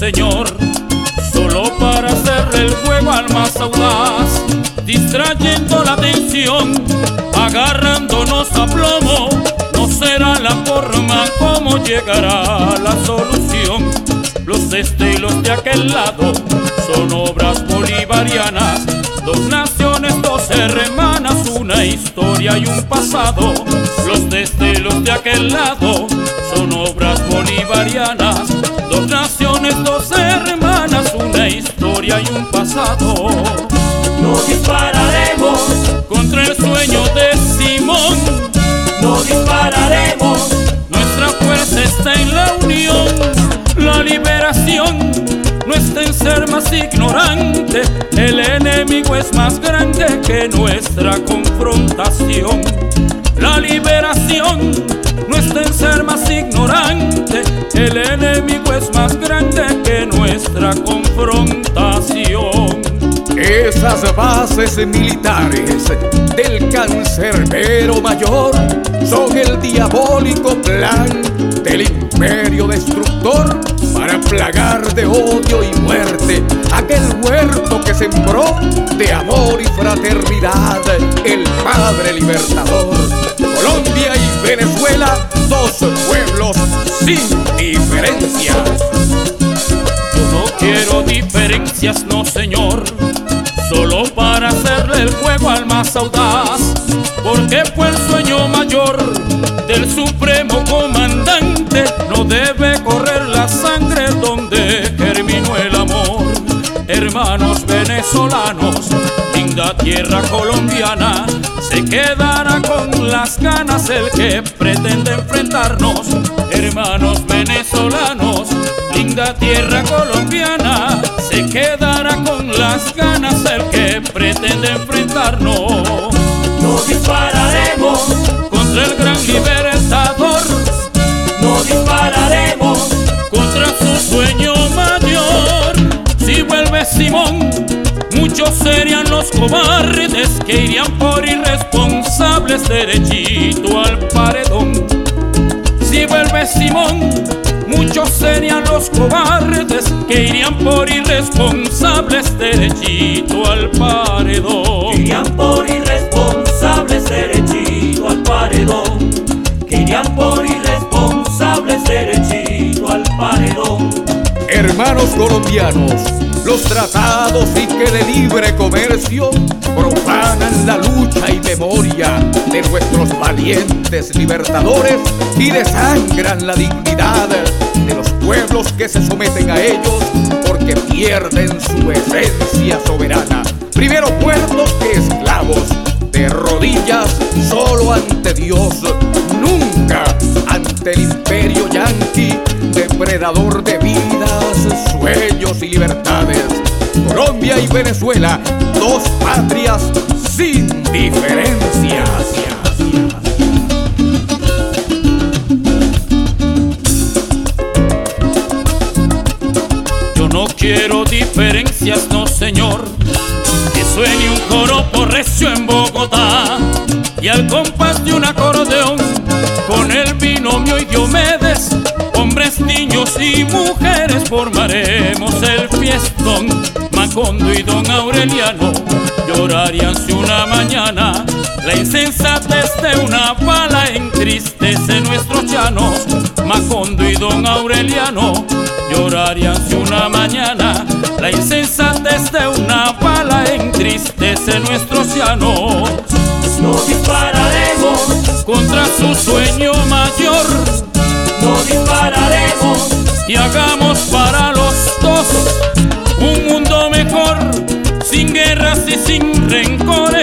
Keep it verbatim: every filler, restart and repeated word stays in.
señor, solo para hacerle el juego al más audaz, distrayendo la atención, agarrándonos a plomo. No será la forma como llegará la solución. Los de este y los de aquel lado son obras bolivarianas, dos naciones, dos hermanas, una historia y un pasado. Los de este y los de aquel lado son obras bolivarianas, dos naciones, dos hermanas, una historia y un pasado. No dispararemos contra el sueño de Simón, no dispararemos. Nuestra fuerza está en la unión, la liberación no está en ser más ignorante. El enemigo es más grande que nuestra confrontación. La liberación no está en ser más ignorante. El enemigo es más grande que nuestra confrontación. Esas bases militares del cancerbero mayor son el diabólico plan del imperio destructor para plagar de odio y muerte aquel huerto que sembró de amor y fraternidad el Padre Libertador. Colombia y Venezuela, dos pueblos sin diferencias. Yo no quiero diferencias, no señor, solo para hacerle el juego al más audaz, porque fue el sueño mayor del supremo comandante. No debe correr la sangre donde germinó el amor. Hermanos venezolanos, linda tierra colombiana, se quedará con las ganas el que pretende enfrentarnos. Hermanos venezolanos, linda tierra colombiana, se quedará con las ganas el que pretende enfrentarnos. No dispararemos contra el gran libertador, no dispararemos contra su sueño mayor. Si vuelve Simón, muchos serían los cobardes que irían por irresponsables derechito al paredón. Si vuelve Simón, muchos serían los cobardes que irían por irresponsables derechito al paredón. irían por irresponsables derechito al paredón. Que irían por irresponsables derechito al paredón. Hermanos colombianos, los tratados y que de libre comercio profanan la lucha y memoria de nuestros valientes libertadores y desangran la dignidad de los pueblos que se someten a ellos porque pierden su esencia soberana. Primero muertos que esclavos, de rodillas solo ante Dios, nunca ante el imperio yanqui, depredador de vidas, sueños y libertades. Colombia y Venezuela, dos patrias sin diferencias. Yo no quiero diferencias, no señor, que suene un joropo recio en Bogotá y al compás de un acordeón con el binomio y Diomedes, hombres, niños y mujeres formaremos el fiestón. Macondo y don Aureliano llorarían si una mañana la insensatez de una bala entristece nuestros llanos. Macondo y don Aureliano llorarían si una mañana la insensatez de una bala entristece nuestros llanos. No dispararemos contra su sueño mayor, no dispararemos y hagamos para los dos un mundo mejor, sin guerras y sin rencores.